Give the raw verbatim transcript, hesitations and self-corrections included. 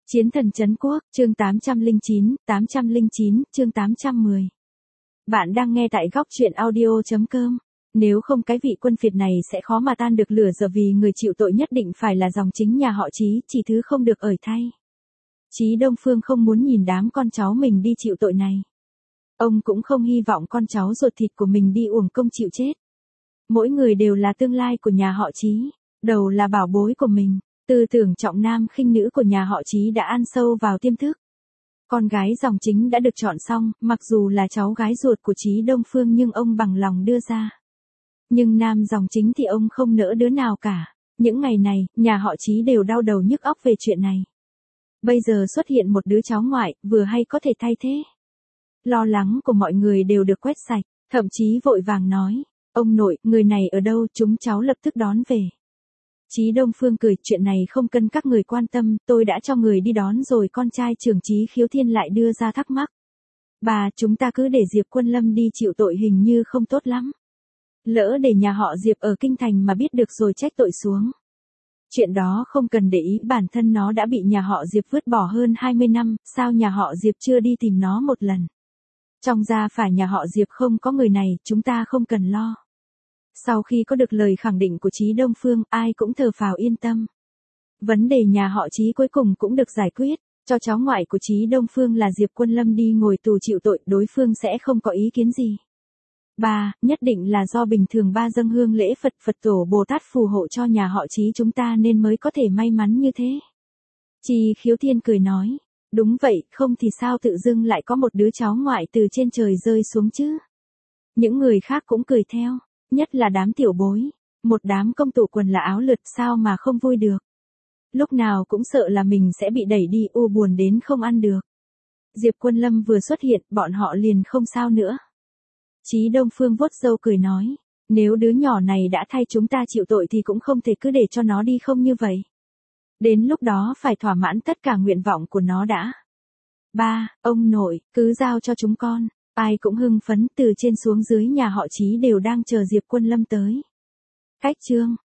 Chiến thần trấn quốc, chương tám trăm lẻ chín, tám trăm lẻ chín, chương tám trăm mười. Bạn đang nghe tại góc truyện audio chấm com. Nếu không cái vị quân phiệt này sẽ khó mà tan được lửa giờ vì người chịu tội nhất định phải là dòng chính nhà họ Chí, chỉ thứ không được ởi thay. Chí Đông Phương không muốn nhìn đám con cháu mình đi chịu tội này. Ông cũng không hy vọng con cháu ruột thịt của mình đi uổng công chịu chết. Mỗi người đều là tương lai của nhà họ Chí, đầu là bảo bối của mình. Tư tưởng trọng nam khinh nữ của nhà họ Chí đã ăn sâu vào tiềm thức. Con gái dòng chính đã được chọn xong, mặc dù là cháu gái ruột của Chí Đông Phương nhưng ông bằng lòng đưa ra. Nhưng nam dòng chính thì ông không nỡ đứa nào cả. Những ngày này, nhà họ Chí đều đau đầu nhức óc về chuyện này. Bây giờ xuất hiện một đứa cháu ngoại, vừa hay có thể thay thế. Lo lắng của mọi người đều được quét sạch, thậm chí vội vàng nói, ông nội, người này ở đâu, chúng cháu lập tức đón về. Chí Đông Phương cười, chuyện này không cần các người quan tâm, tôi đã cho người đi đón rồi. Con trai trưởng Chí Khiếu Thiên lại đưa ra thắc mắc. Bà, chúng ta cứ để Diệp Quân Lâm đi chịu tội hình như không tốt lắm. Lỡ để nhà họ Diệp ở Kinh Thành mà biết được rồi trách tội xuống. Chuyện đó không cần để ý, bản thân nó đã bị nhà họ Diệp vứt bỏ hơn hai mươi năm, sao nhà họ Diệp chưa đi tìm nó một lần. Trong gia phả nhà họ Diệp không có người này, chúng ta không cần lo. Sau khi có được lời khẳng định của Chí Đông Phương, ai cũng thở phào yên tâm. Vấn đề nhà họ Chí cuối cùng cũng được giải quyết, cho cháu ngoại của Chí Đông Phương là Diệp Quân Lâm đi ngồi tù chịu tội, đối phương sẽ không có ý kiến gì. Ba, nhất định là do bình thường ba dâng hương lễ Phật Phật tổ Bồ Tát phù hộ cho nhà họ Chí chúng ta nên mới có thể may mắn như thế. Chí Khiếu Thiên cười nói, đúng vậy, không thì sao tự dưng lại có một đứa cháu ngoại từ trên trời rơi xuống chứ. Những người khác cũng cười theo. Nhất là đám tiểu bối, một đám công tủ quần là áo lượt sao mà không vui được. Lúc nào cũng sợ là mình sẽ bị đẩy đi, u buồn đến không ăn được. Diệp Quân Lâm vừa xuất hiện, bọn họ liền không sao nữa. Chí Đông Phương vuốt râu cười nói, nếu đứa nhỏ này đã thay chúng ta chịu tội thì cũng không thể cứ để cho nó đi không như vậy. Đến lúc đó phải thỏa mãn tất cả nguyện vọng của nó đã. Ba, ông nội, cứ giao cho chúng con. Ai cũng hưng phấn, từ trên xuống dưới nhà họ Chí đều đang chờ Diệp Quân Lâm tới. Cách chương